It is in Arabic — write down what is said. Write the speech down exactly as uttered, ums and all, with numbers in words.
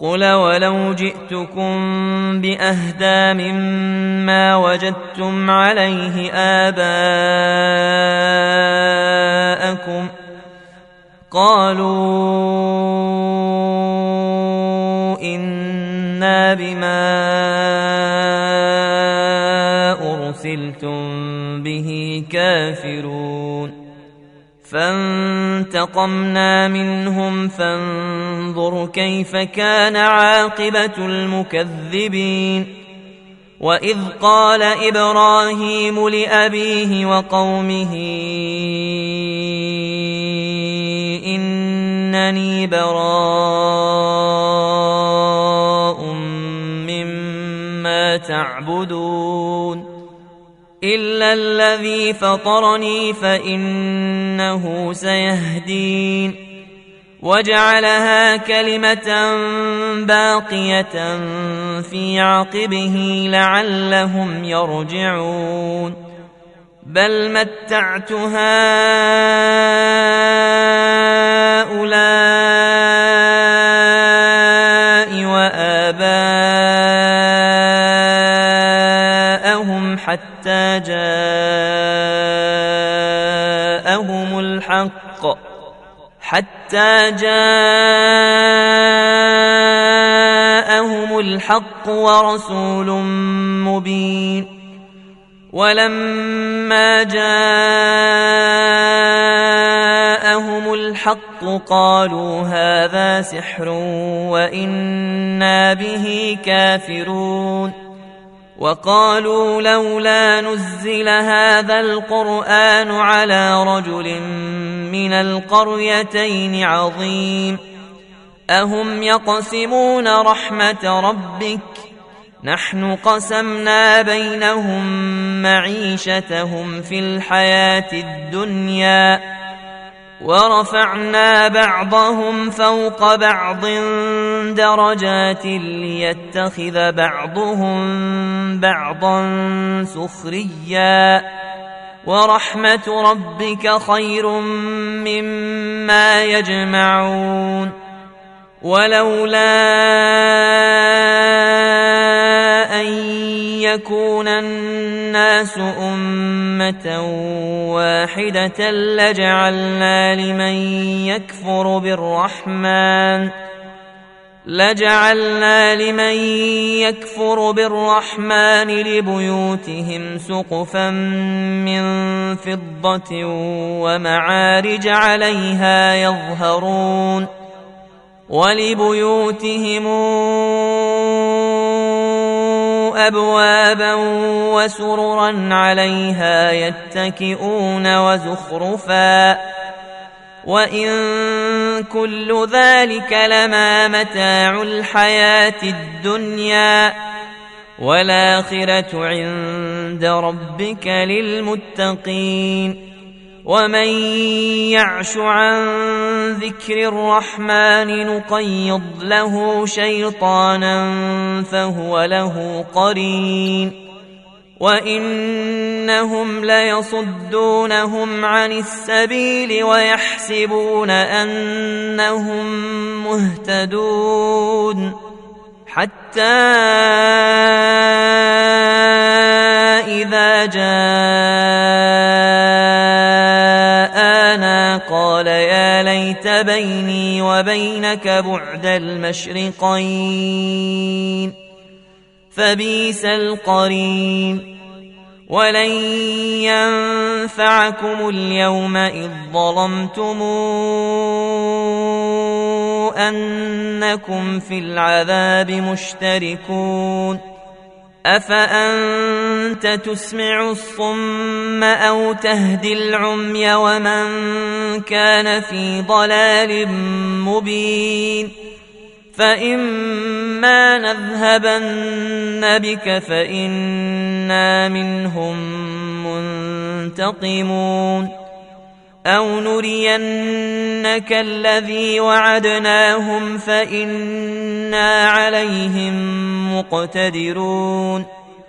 قل ولو جئتكم بأهدى مما وجدتم عليه آباءكم قالوا إنا بما أرسلتم به كافرون فانتقمنا منهم فانظر كيف كان عاقبة المكذبين وإذ قال إبراهيم لأبيه وقومه إنني براء مما تعبدون إلا الذي فطرني فإنه سيهدين وجعلها كلمة باقية في عقبه لعلهم يرجعون بل متعت هؤلاء وآباءهم حتى جاءهم الحق حتى جاءهم الحق ورسول مبين ولما جاءهم الحق قالوا هذا سحر وإنا به كافرون وقالوا لولا نزل هذا القرآن على رجل من القريتين عظيم أهم يقسمون رحمة ربك نحن قسمنا بينهم معيشتهم في الحياة الدنيا ورفعنا بعضهم فوق بعض درجات ليتخذ بعضهم بعضا سخريا ورحمة ربك خير مما يجمعون ولولا أن يكون الناس أمة واحدة لجعلنا لمن يكفر بالرحمن لجعلنا لمن يكفر بالرحمن لبيوتهم سقفا من فضة ومعارج عليها يظهرون ولبيوتهم أبوابا وسررا عليها يتكئون وزخرفا وإن كل ذلك لما متاع الحياة الدنيا والآخرة عند ربك للمتقين ومن يعش عن ذكر الرحمن نقيض له شيطانا فهو له قرين وإنهم ليصدونهم عن السبيل ويحسبون أنهم مهتدون حتى إذا جاءنا قال يا ليت بيني وبينك بعد المشرقين فبئس القرين ولن ينفعكم اليوم إذ ظلمتم أنكم في العذاب مشتركون أفأنت تسمع الصم أو تهدي العمي ومن كان في ضلال مبين فإما نذهبن بك فإنا منهم منتقمون أو نرينك الذي وعدناهم فإنا عليهم مقتدرون